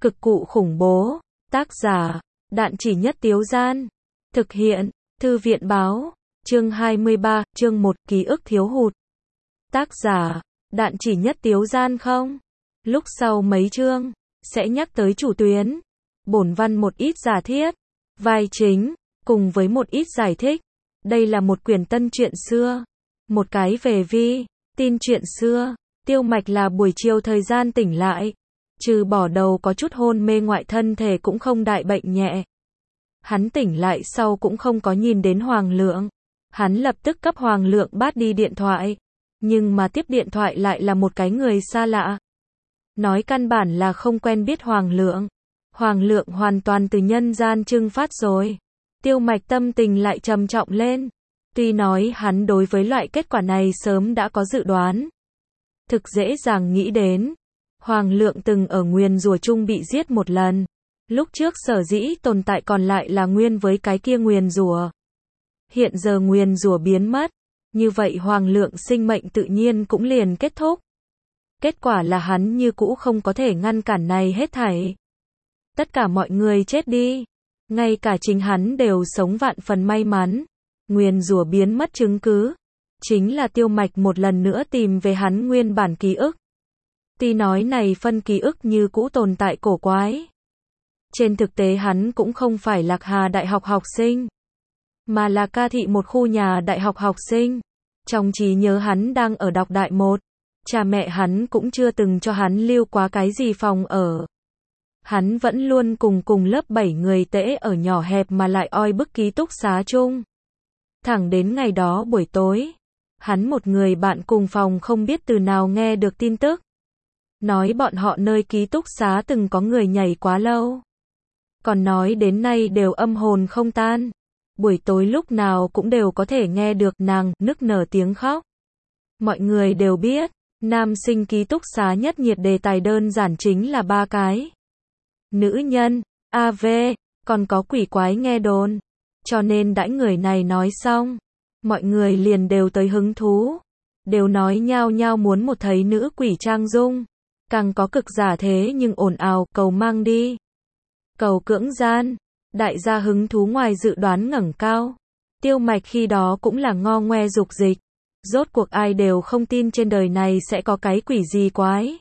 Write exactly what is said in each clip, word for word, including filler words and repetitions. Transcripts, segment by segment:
Cực cụ khủng bố. Tác giả, Đạn Chỉ Nhất Tiếu Gian. Thực hiện, Thư viện Báo. Chương hai mươi ba, chương một, ký ức thiếu hụt. Tác giả, Đạn Chỉ Nhất Tiếu Gian không? Lúc sau mấy chương, sẽ nhắc tới chủ tuyến. Bổn văn một ít giả thiết, vai chính, cùng với một ít giải thích. Đây là một quyển tân truyện xưa. Một cái về vi, tin truyện xưa. Tiêu Mạch là buổi chiều thời gian tỉnh lại. Trừ bỏ đầu có chút hôn mê ngoại thân thể cũng không đại bệnh nhẹ. Hắn tỉnh lại sau cũng không có nhìn đến Hoàng Lượng. Hắn lập tức cấp Hoàng Lượng bắt đi điện thoại. Nhưng mà tiếp điện thoại lại là một cái người xa lạ. Nói căn bản là không quen biết Hoàng Lượng. Hoàng Lượng hoàn toàn từ nhân gian trưng phát rồi. Tiêu Mạch tâm tình lại trầm trọng lên. Tuy nói hắn đối với loại kết quả này sớm đã có dự đoán. Thực dễ dàng nghĩ đến. Hoàng Lượng từng ở nguyền rủa chung bị giết một lần. Lúc trước sở dĩ tồn tại còn lại là nguyên với cái kia nguyền rủa. Hiện giờ nguyền rủa biến mất. Như vậy Hoàng Lượng sinh mệnh tự nhiên cũng liền kết thúc. Kết quả là hắn như cũ không có thể ngăn cản này hết thảy. Tất cả mọi người chết đi. Ngay cả chính hắn đều sống vạn phần may mắn. Nguyền rủa biến mất chứng cứ. Chính là Tiêu Mạch một lần nữa tìm về hắn nguyên bản ký ức. Tuy nói này phân ký ức như cũ tồn tại cổ quái. Trên thực tế hắn cũng không phải Lạc Hà Đại học học sinh. Mà là Ca Thị một khu nhà đại học học sinh. Trong trí nhớ hắn đang ở đọc đại một. Cha mẹ hắn cũng chưa từng cho hắn lưu quá cái gì phòng ở. Hắn vẫn luôn cùng cùng lớp bảy người tễ ở nhỏ hẹp mà lại oi bức ký túc xá chung. Thẳng đến ngày đó buổi tối. Hắn một người bạn cùng phòng không biết từ nào nghe được tin tức. Nói bọn họ nơi ký túc xá từng có người nhảy quá lâu. Còn nói đến nay đều âm hồn không tan. Buổi tối lúc nào cũng đều có thể nghe được nàng nức nở tiếng khóc. Mọi người đều biết, nam sinh ký túc xá nhất nhiệt đề tài đơn giản chính là ba cái. Nữ nhân, a vê, còn có quỷ quái nghe đồn. Cho nên đãi người này nói xong, mọi người liền đều tới hứng thú. Đều nói nhao nhao muốn một thấy nữ quỷ trang dung. Càng có cực giả thế nhưng ồn ào, cầu mang đi. Cầu cưỡng gian. Đại gia hứng thú ngoài dự đoán ngẩng cao. Tiêu Mạch khi đó cũng là ngo ngoe dục dịch. Rốt cuộc ai đều không tin trên đời này sẽ có cái quỷ gì quái.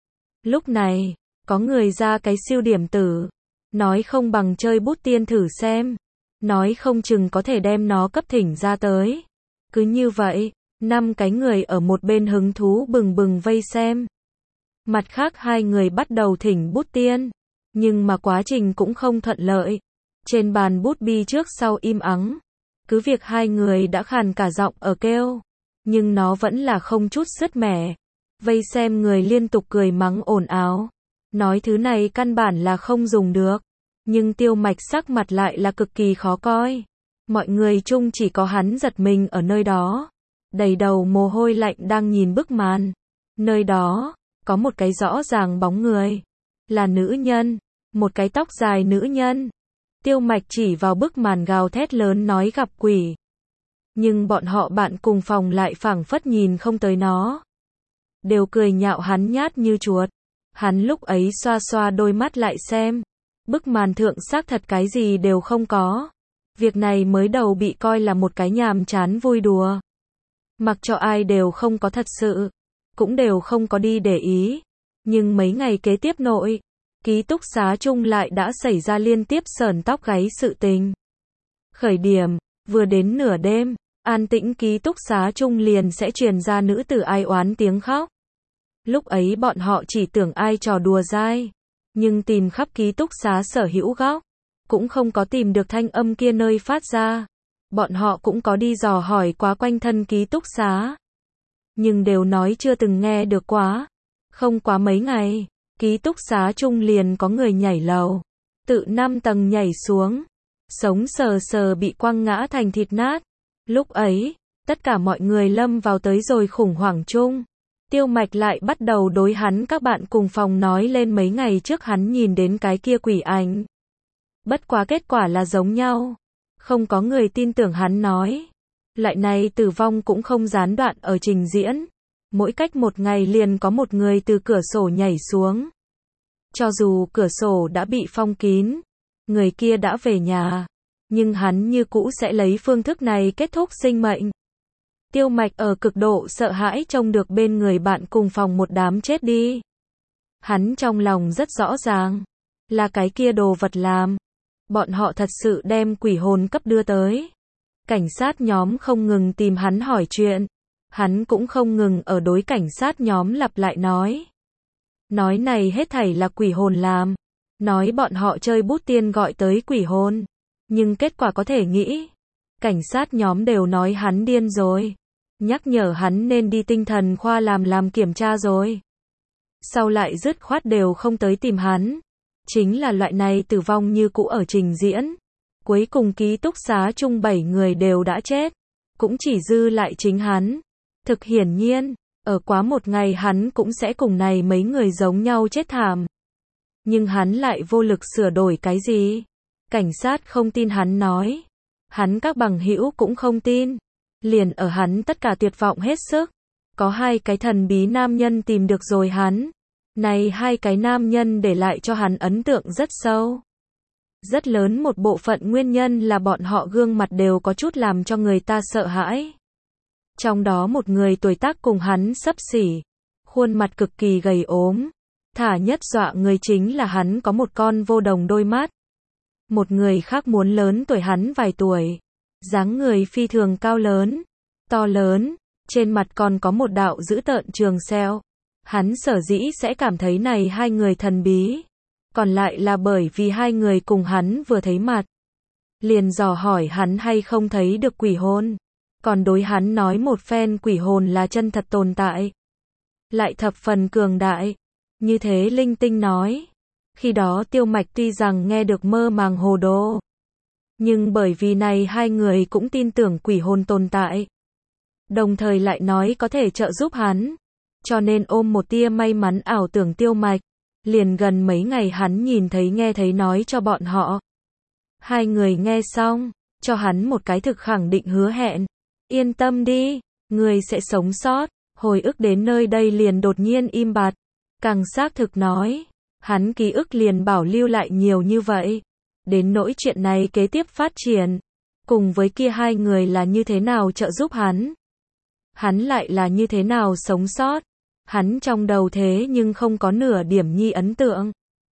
Lúc này, có người ra cái siêu điểm tử. Nói không bằng chơi bút tiên thử xem. Nói không chừng có thể đem nó cấp thỉnh ra tới. Cứ như vậy, năm cái người ở một bên hứng thú bừng bừng vây xem. Mặt khác hai người bắt đầu thỉnh bút tiên. Nhưng mà quá trình cũng không thuận lợi. Trên bàn bút bi trước sau im ắng. Cứ việc hai người đã khàn cả giọng ở kêu. Nhưng nó vẫn là không chút sứt mẻ. Vây xem người liên tục cười mắng ồn ào. Nói thứ này căn bản là không dùng được. Nhưng Tiêu Mạch sắc mặt lại là cực kỳ khó coi. Mọi người chung chỉ có hắn giật mình ở nơi đó. Đầy đầu mồ hôi lạnh đang nhìn bức màn. Nơi đó, có một cái rõ ràng bóng người. Là nữ nhân. Một cái tóc dài nữ nhân. Tiêu Mạch chỉ vào bức màn gào thét lớn nói gặp quỷ. Nhưng bọn họ bạn cùng phòng lại phảng phất nhìn không tới nó. Đều cười nhạo hắn nhát như chuột. Hắn lúc ấy xoa xoa đôi mắt lại xem. Bức màn thượng xác thật cái gì đều không có. Việc này mới đầu bị coi là một cái nhàm chán vui đùa. Mặc cho ai đều không có thật sự. Cũng đều không có đi để ý. Nhưng mấy ngày kế tiếp nội. Ký túc xá chung lại đã xảy ra liên tiếp sởn tóc gáy sự tình. Khởi điểm, vừa đến nửa đêm, an tĩnh ký túc xá chung liền sẽ truyền ra nữ tử ai oán tiếng khóc. Lúc ấy bọn họ chỉ tưởng ai trò đùa dai. Nhưng tìm khắp ký túc xá sở hữu góc. Cũng không có tìm được thanh âm kia nơi phát ra. Bọn họ cũng có đi dò hỏi quá quanh thân ký túc xá. Nhưng đều nói chưa từng nghe được quá. Không quá mấy ngày. Ký túc xá chung liền có người nhảy lầu. Tự năm tầng nhảy xuống. Sống sờ sờ bị quăng ngã thành thịt nát. Lúc ấy, tất cả mọi người lâm vào tới rồi khủng hoảng chung. Tiêu Mạch lại bắt đầu đối hắn các bạn cùng phòng nói lên mấy ngày trước hắn nhìn đến cái kia quỷ ảnh. Bất quá kết quả là giống nhau. Không có người tin tưởng hắn nói. Lại này tử vong cũng không gián đoạn ở trình diễn. Mỗi cách một ngày liền có một người từ cửa sổ nhảy xuống. Cho dù cửa sổ đã bị phong kín, người kia đã về nhà, nhưng hắn như cũ sẽ lấy phương thức này kết thúc sinh mệnh. Tiêu Mạch ở cực độ sợ hãi trông được bên người bạn cùng phòng một đám chết đi. Hắn trong lòng rất rõ ràng, là cái kia đồ vật làm. Bọn họ thật sự đem quỷ hồn cấp đưa tới. Cảnh sát nhóm không ngừng tìm hắn hỏi chuyện. Hắn cũng không ngừng ở đối cảnh sát nhóm lặp lại nói. Nói này hết thảy là quỷ hồn làm. Nói bọn họ chơi bút tiên gọi tới quỷ hồn. Nhưng kết quả có thể nghĩ. Cảnh sát nhóm đều nói hắn điên rồi. Nhắc nhở hắn nên đi tinh thần khoa làm làm kiểm tra rồi. Sau lại dứt khoát đều không tới tìm hắn. Chính là loại này tử vong như cũ ở trình diễn. Cuối cùng ký túc xá chung bảy người đều đã chết. Cũng chỉ dư lại chính hắn. Thực hiển nhiên, ở quá một ngày hắn cũng sẽ cùng này mấy người giống nhau chết thảm. Nhưng hắn lại vô lực sửa đổi cái gì. Cảnh sát không tin hắn nói. Hắn các bằng hữu cũng không tin. Liền ở hắn tất cả tuyệt vọng hết sức. Có hai cái thần bí nam nhân tìm được rồi hắn. Này hai cái nam nhân để lại cho hắn ấn tượng rất sâu. Rất lớn một bộ phận nguyên nhân là bọn họ gương mặt đều có chút làm cho người ta sợ hãi. Trong đó một người tuổi tác cùng hắn xấp xỉ. Khuôn mặt cực kỳ gầy ốm. Thả nhất dọa người chính là hắn có một con vô đồng đôi mắt. Một người khác muốn lớn tuổi hắn vài tuổi. Dáng người phi thường cao lớn. To lớn. Trên mặt còn có một đạo dữ tợn trường sẹo. Hắn sở dĩ sẽ cảm thấy này hai người thần bí. Còn lại là bởi vì hai người cùng hắn vừa thấy mặt. Liền dò hỏi hắn hay không thấy được quỷ hồn. Còn đối hắn nói một phen quỷ hồn là chân thật tồn tại. Lại thập phần cường đại. Như thế linh tinh nói. Khi đó Tiêu Mạch tuy rằng nghe được mơ màng hồ đồ. Nhưng bởi vì này hai người cũng tin tưởng quỷ hồn tồn tại. Đồng thời lại nói có thể trợ giúp hắn. Cho nên ôm một tia may mắn ảo tưởng Tiêu Mạch. Liền gần mấy ngày hắn nhìn thấy nghe thấy nói cho bọn họ. Hai người nghe xong, cho hắn một cái thực khẳng định hứa hẹn. Yên tâm đi, người sẽ sống sót. Hồi ức đến nơi đây liền đột nhiên im bặt. Càng xác thực nói, hắn ký ức liền bảo lưu lại nhiều như vậy. Đến nỗi chuyện này kế tiếp phát triển. Cùng với kia hai người là như thế nào trợ giúp hắn. Hắn lại là như thế nào sống sót. Hắn trong đầu thế nhưng không có nửa điểm nhi ấn tượng.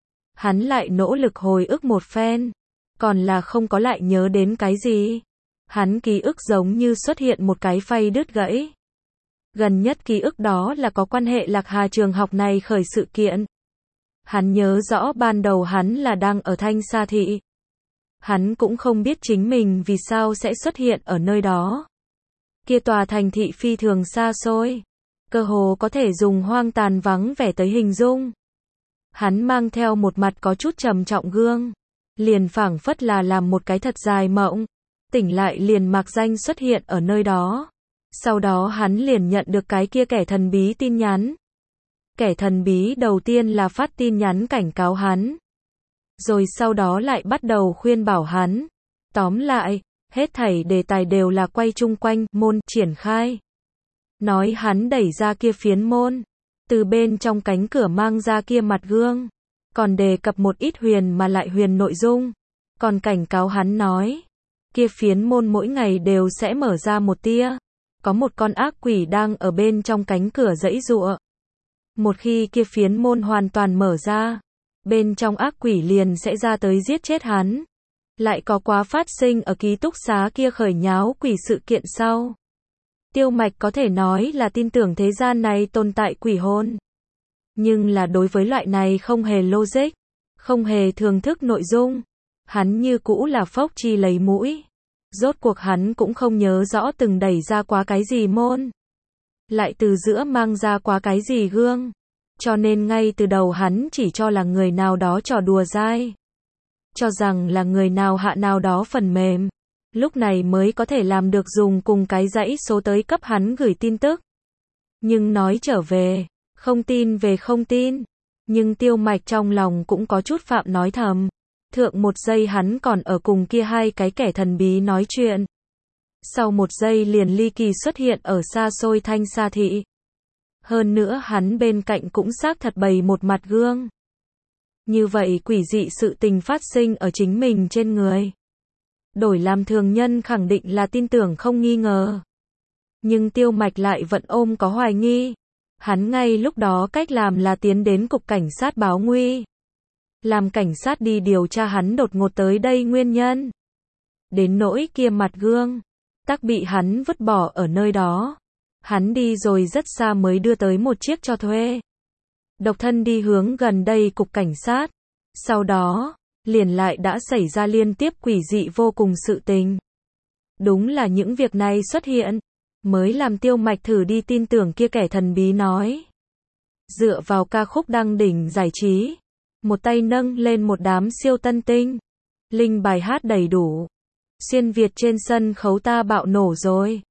Hắn lại nỗ lực hồi ức một phen. Còn là không có lại nhớ đến cái gì. Hắn ký ức giống như xuất hiện một cái phay đứt gãy. Gần nhất ký ức đó là có quan hệ Lạc Hà trường học này khởi sự kiện. Hắn nhớ rõ ban đầu hắn là đang ở Thanh Sa Thị. Hắn cũng không biết chính mình vì sao sẽ xuất hiện ở nơi đó. Kia tòa thành thị phi thường xa xôi. Cơ hồ có thể dùng hoang tàn vắng vẻ tới hình dung. Hắn mang theo một mặt có chút trầm trọng gương. Liền phảng phất là làm một cái thật dài mộng. Tỉnh lại liền mạc danh xuất hiện ở nơi đó. Sau đó hắn liền nhận được cái kia kẻ thần bí tin nhắn. Kẻ thần bí đầu tiên là phát tin nhắn cảnh cáo hắn. Rồi sau đó lại bắt đầu khuyên bảo hắn. Tóm lại, hết thảy đề tài đều là quay chung quanh môn triển khai. Nói hắn đẩy ra kia phiến môn. Từ bên trong cánh cửa mang ra kia mặt gương. Còn đề cập một ít huyền mà lại huyền nội dung. Còn cảnh cáo hắn nói. Kia phiến môn mỗi ngày đều sẽ mở ra một tia. Có một con ác quỷ đang ở bên trong cánh cửa giãy giụa. Một khi kia phiến môn hoàn toàn mở ra. Bên trong ác quỷ liền sẽ ra tới giết chết hắn. Lại có quá phát sinh ở ký túc xá kia khởi nháo quỷ sự kiện sau. Tiêu Mạch có thể nói là tin tưởng thế gian này tồn tại quỷ hồn. Nhưng là đối với loại này không hề logic, không hề thường thức nội dung. Hắn như cũ là phốc chi lấy mũi. Rốt cuộc hắn cũng không nhớ rõ từng đẩy ra quá cái gì môn. Lại từ giữa mang ra quá cái gì gương. Cho nên ngay từ đầu hắn chỉ cho là người nào đó trò đùa dai. Cho rằng là người nào hạ nào đó phần mềm. Lúc này mới có thể làm được dùng cùng cái dãy số tới cấp hắn gửi tin tức. Nhưng nói trở về, không tin về không tin. Nhưng Tiêu Mạch trong lòng cũng có chút phạm nói thầm. Thượng một giây hắn còn ở cùng kia hai cái kẻ thần bí nói chuyện. Sau một giây liền ly kỳ xuất hiện ở xa xôi Thanh Sa Thị. Hơn nữa hắn bên cạnh cũng xác thật bày một mặt gương. Như vậy quỷ dị sự tình phát sinh ở chính mình trên người. Đổi làm thường nhân khẳng định là tin tưởng không nghi ngờ. Nhưng Tiêu Mạch lại vẫn ôm có hoài nghi. Hắn ngay lúc đó cách làm là tiến đến cục cảnh sát báo nguy. Làm cảnh sát đi điều tra hắn đột ngột tới đây nguyên nhân. Đến nỗi kia mặt gương, tắc bị hắn vứt bỏ ở nơi đó. Hắn đi rồi rất xa mới đưa tới một chiếc cho thuê. Độc thân đi hướng gần đây cục cảnh sát. Sau đó, liền lại đã xảy ra liên tiếp quỷ dị vô cùng sự tình. Đúng là những việc này xuất hiện, mới làm Tiêu Mạch thử đi tin tưởng kia kẻ thần bí nói. Dựa vào ca khúc đăng đỉnh giải trí, một tay nâng lên một đám siêu tân tinh. Linh bài hát đầy đủ. Xuyên Việt trên sân khấu ta bạo nổ rồi.